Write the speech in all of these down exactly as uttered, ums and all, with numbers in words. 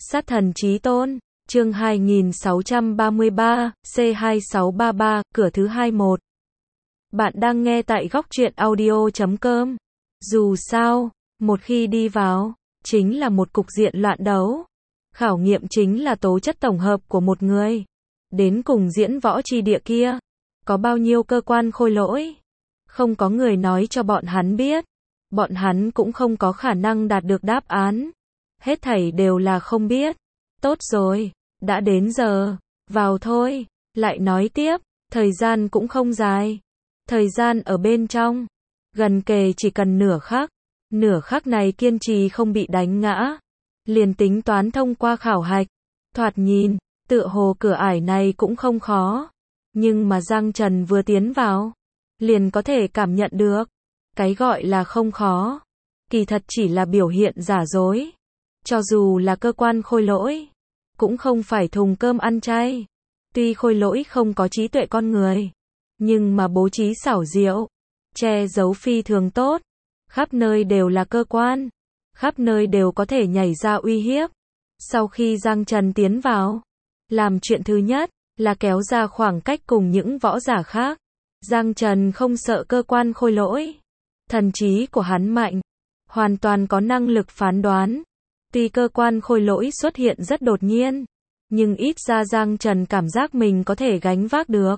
Sát thần chí tôn, chương hai nghìn sáu trăm ba mươi ba, C hai sáu ba ba, cửa thứ hai một. Bạn đang nghe tại góc truyện audio chấm com. Dù sao, một khi đi vào, chính là một cục diện loạn đấu. Khảo nghiệm chính là tố chất tổng hợp của một người. Đến cùng diễn võ tri địa kia, có bao nhiêu cơ quan khôi lỗi? Không có người nói cho bọn hắn biết. Bọn hắn cũng không có khả năng đạt được đáp án. Hết thảy đều là không biết. Tốt rồi, đã đến giờ, vào thôi. Lại nói tiếp, thời gian cũng không dài. Thời gian ở bên trong, gần kề chỉ cần nửa khắc. Nửa khắc này kiên trì không bị đánh ngã, liền tính toán thông qua khảo hạch. Thoạt nhìn, tựa hồ cửa ải này cũng không khó. Nhưng mà Giang Trần vừa tiến vào, liền có thể cảm nhận được. Cái gọi là không khó, kỳ thật chỉ là biểu hiện giả dối. Cho dù là cơ quan khôi lỗi, cũng không phải thùng cơm ăn chay. Tuy khôi lỗi không có trí tuệ con người, nhưng mà bố trí xảo diệu, che giấu phi thường tốt. Khắp nơi đều là cơ quan, khắp nơi đều có thể nhảy ra uy hiếp. Sau khi Giang Trần tiến vào, làm chuyện thứ nhất là kéo ra khoảng cách cùng những võ giả khác. Giang Trần không sợ cơ quan khôi lỗi. Thần trí của hắn mạnh, hoàn toàn có năng lực phán đoán. Tuy cơ quan khôi lỗi xuất hiện rất đột nhiên, nhưng ít ra Giang Trần cảm giác mình có thể gánh vác được.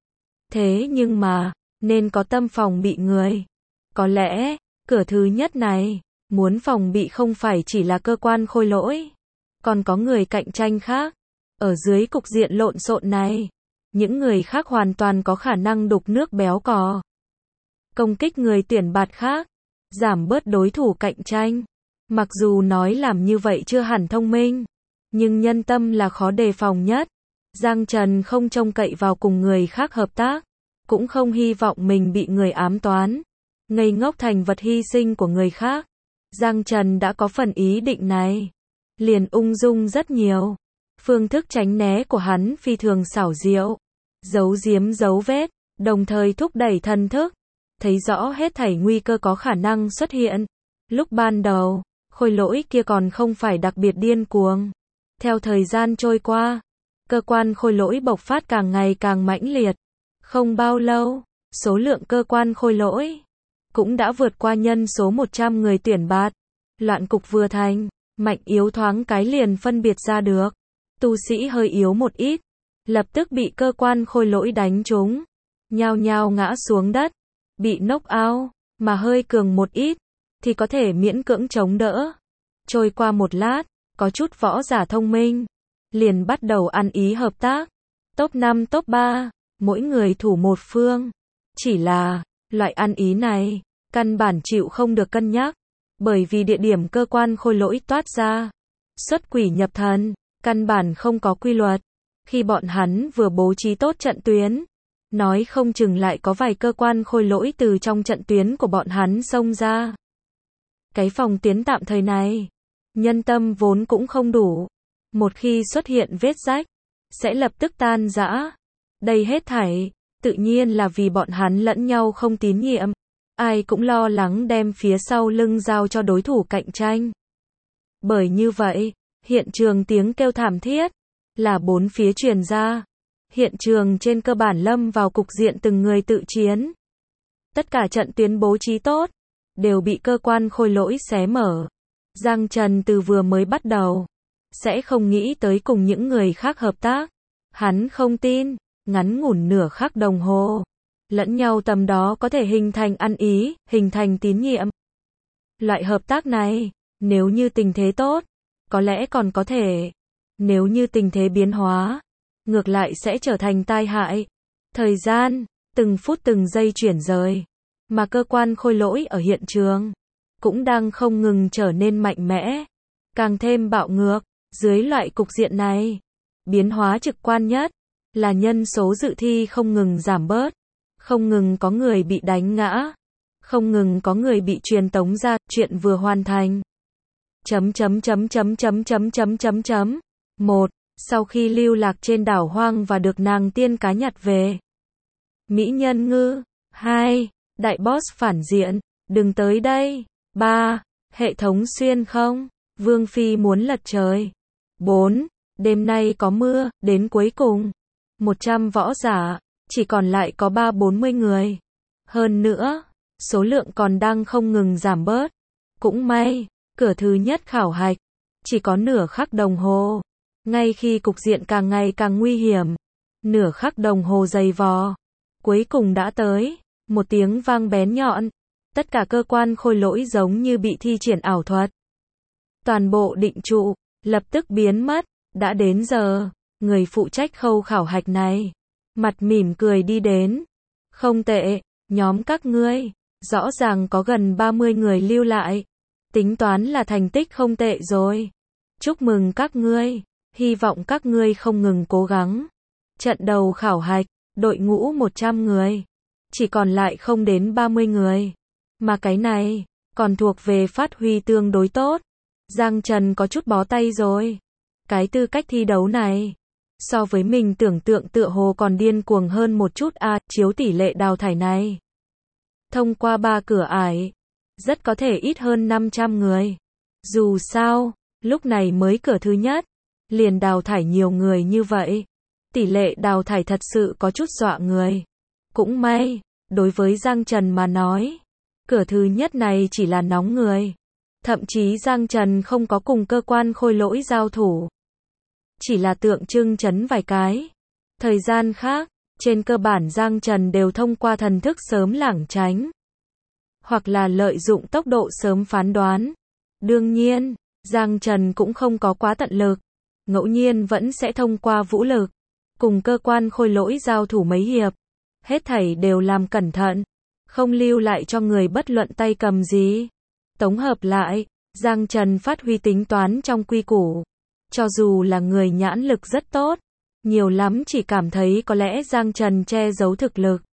Thế nhưng mà, nên có tâm phòng bị người. Có lẽ, cửa thứ nhất này, muốn phòng bị không phải chỉ là cơ quan khôi lỗi, còn có người cạnh tranh khác. Ở dưới cục diện lộn xộn này, những người khác hoàn toàn có khả năng đục nước béo cò. Công kích người tuyển bạt khác, giảm bớt đối thủ cạnh tranh. Mặc dù nói làm như vậy chưa hẳn thông minh, nhưng nhân tâm là khó đề phòng nhất. Giang Trần không trông cậy vào cùng người khác hợp tác, cũng không hy vọng mình bị người ám toán, ngây ngốc thành vật hy sinh của người khác. Giang Trần đã có phần ý định này, liền ung dung rất nhiều. Phương thức tránh né của hắn phi thường xảo diệu, giấu giếm dấu vết, đồng thời thúc đẩy thần thức, thấy rõ hết thảy nguy cơ có khả năng xuất hiện. Lúc ban đầu, khôi lỗi kia còn không phải đặc biệt điên cuồng. Theo thời gian trôi qua, cơ quan khôi lỗi bộc phát càng ngày càng mãnh liệt. Không bao lâu, số lượng cơ quan khôi lỗi cũng đã vượt qua nhân số một trăm người tuyển bạt. Loạn cục vừa thành, mạnh yếu thoáng cái liền phân biệt ra được. Tu sĩ hơi yếu một ít, lập tức bị cơ quan khôi lỗi đánh trúng, nhao nhao ngã xuống đất, bị knock out, mà hơi cường một ít, thì có thể miễn cưỡng chống đỡ. Trôi qua một lát, có chút võ giả thông minh, liền bắt đầu ăn ý hợp tác. Top năm top ba, mỗi người thủ một phương. Chỉ là, loại ăn ý này, căn bản chịu không được cân nhắc, bởi vì địa điểm cơ quan khôi lỗi toát ra, xuất quỷ nhập thần, căn bản không có quy luật. Khi bọn hắn vừa bố trí tốt trận tuyến, nói không chừng lại có vài cơ quan khôi lỗi từ trong trận tuyến của bọn hắn xông ra. Cái phòng tuyến tạm thời này, nhân tâm vốn cũng không đủ. Một khi xuất hiện vết rách, sẽ lập tức tan rã. Đây hết thảy, tự nhiên là vì bọn hắn lẫn nhau không tín nhiệm. Ai cũng lo lắng đem phía sau lưng giao cho đối thủ cạnh tranh. Bởi như vậy, hiện trường tiếng kêu thảm thiết là bốn phía truyền ra. Hiện trường trên cơ bản lâm vào cục diện từng người tự chiến. Tất cả trận tuyến bố trí tốt, đều bị cơ quan khôi lỗi xé mở. Giang Trần từ vừa mới bắt đầu, sẽ không nghĩ tới cùng những người khác hợp tác. Hắn không tin, ngắn ngủn nửa khắc đồng hồ, lẫn nhau tầm đó có thể hình thành ăn ý, hình thành tín nhiệm. Loại hợp tác này, nếu như tình thế tốt, có lẽ còn có thể. Nếu như tình thế biến hóa, ngược lại sẽ trở thành tai hại. Thời gian, từng phút từng giây chuyển rời, mà cơ quan khôi lỗi ở hiện trường, cũng đang không ngừng trở nên mạnh mẽ, càng thêm bạo ngược. Dưới loại cục diện này, biến hóa trực quan nhất, là nhân số dự thi không ngừng giảm bớt, không ngừng có người bị đánh ngã, không ngừng có người bị truyền tống ra, chuyện vừa hoàn thành. Chấm chấm chấm chấm chấm chấm chấm chấm chấm. Một. Sau khi lưu lạc trên đảo hoang và được nàng tiên cá nhặt về. Mỹ nhân ngư. Hai. Đại boss phản diện, đừng tới đây. Ba. Hệ thống xuyên không, Vương Phi muốn lật trời. bốn. Đêm nay có mưa, đến cuối cùng. một trăm võ giả, chỉ còn lại có ba bốn mươi người. Hơn nữa, số lượng còn đang không ngừng giảm bớt. Cũng may, cửa thứ nhất khảo hạch, chỉ có nửa khắc đồng hồ. Ngay khi cục diện càng ngày càng nguy hiểm, nửa khắc đồng hồ dày vò, cuối cùng đã tới, một tiếng vang bén nhọn. Tất cả cơ quan khôi lỗi giống như bị thi triển ảo thuật. Toàn bộ định trụ, lập tức biến mất, đã đến giờ, người phụ trách khâu khảo hạch này. Mặt mỉm cười đi đến. Không tệ, nhóm các ngươi, rõ ràng có gần ba mươi người lưu lại. Tính toán là thành tích không tệ rồi. Chúc mừng các ngươi, hy vọng các ngươi không ngừng cố gắng. Trận đầu khảo hạch, đội ngũ một trăm người, chỉ còn lại không đến ba mươi người. Mà cái này, còn thuộc về phát huy tương đối tốt. Giang Trần có chút bó tay rồi. Cái tư cách thi đấu này, so với mình tưởng tượng tựa hồ còn điên cuồng hơn một chút à, chiếu tỷ lệ đào thải này. Thông qua ba cửa ải, rất có thể ít hơn năm trăm người. Dù sao, lúc này mới cửa thứ nhất, liền đào thải nhiều người như vậy. Tỷ lệ đào thải thật sự có chút dọa người. Cũng may, đối với Giang Trần mà nói, cửa thứ nhất này chỉ là nóng người. Thậm chí Giang Trần không có cùng cơ quan khôi lỗi giao thủ. Chỉ là tượng trưng chấn vài cái. Thời gian khác, trên cơ bản Giang Trần đều thông qua thần thức sớm lảng tránh. Hoặc là lợi dụng tốc độ sớm phán đoán. Đương nhiên, Giang Trần cũng không có quá tận lực. Ngẫu nhiên vẫn sẽ thông qua vũ lực. Cùng cơ quan khôi lỗi giao thủ mấy hiệp. Hết thảy đều làm cẩn thận. Không lưu lại cho người bất luận tay cầm gì. Tổng hợp lại, Giang Trần phát huy tính toán trong quy củ. Cho dù là người nhãn lực rất tốt, nhiều lắm chỉ cảm thấy có lẽ Giang Trần che giấu thực lực,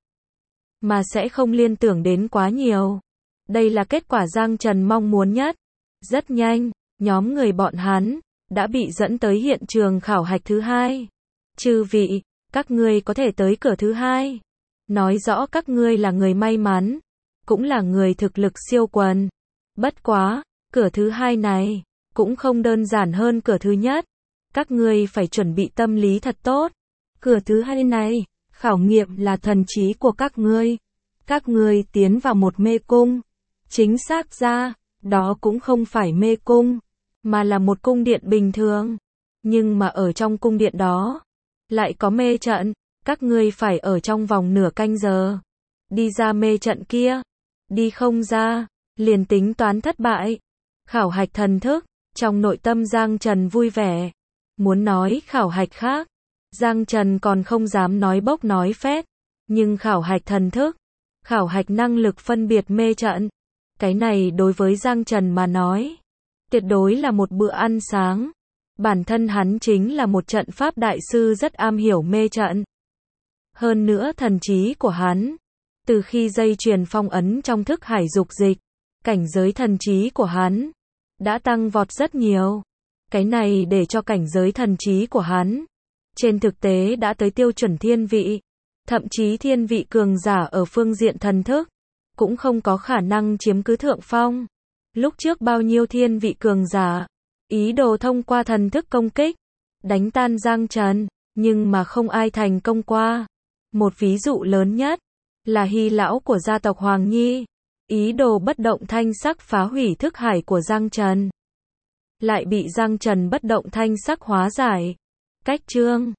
mà sẽ không liên tưởng đến quá nhiều. Đây là kết quả Giang Trần mong muốn nhất. Rất nhanh, nhóm người bọn hắn đã bị dẫn tới hiện trường khảo hạch thứ hai. Chư vị, các ngươi có thể tới cửa thứ hai. Nói rõ các ngươi là người may mắn, cũng là người thực lực siêu quần. Bất quá, cửa thứ hai này cũng không đơn giản hơn cửa thứ nhất. Các ngươi phải chuẩn bị tâm lý thật tốt. Cửa thứ hai này, khảo nghiệm là thần trí của các ngươi. Các ngươi tiến vào một mê cung. Chính xác ra, đó cũng không phải mê cung, mà là một cung điện bình thường. Nhưng mà ở trong cung điện đó, lại có mê trận. Các ngươi phải ở trong vòng nửa canh giờ. Đi ra mê trận kia. Đi không ra, liền tính toán thất bại. Khảo hạch thần thức, trong nội tâm Giang Trần vui vẻ. Muốn nói khảo hạch khác, Giang Trần còn không dám nói bốc nói phét. Nhưng khảo hạch thần thức, khảo hạch năng lực phân biệt mê trận, cái này đối với Giang Trần mà nói, tuyệt đối là một bữa ăn sáng. Bản thân hắn chính là một trận pháp đại sư rất am hiểu mê trận. Hơn nữa thần trí của hắn, từ khi dây chuyền phong ấn trong thức hải dục dịch, cảnh giới thần trí của hắn đã tăng vọt rất nhiều. Cái này để cho cảnh giới thần trí của hắn trên thực tế đã tới tiêu chuẩn thiên vị. Thậm chí thiên vị cường giả ở phương diện thần thức cũng không có khả năng chiếm cứ thượng phong. Lúc trước bao nhiêu thiên vị cường giả ý đồ thông qua thần thức công kích, đánh tan Giang Trần, nhưng mà không ai thành công qua. Một ví dụ lớn nhất là Hy lão của gia tộc Hoàng Nhi, ý đồ bất động thanh sắc phá hủy thức hải của Giang Trần, lại bị Giang Trần bất động thanh sắc hóa giải. Cách chương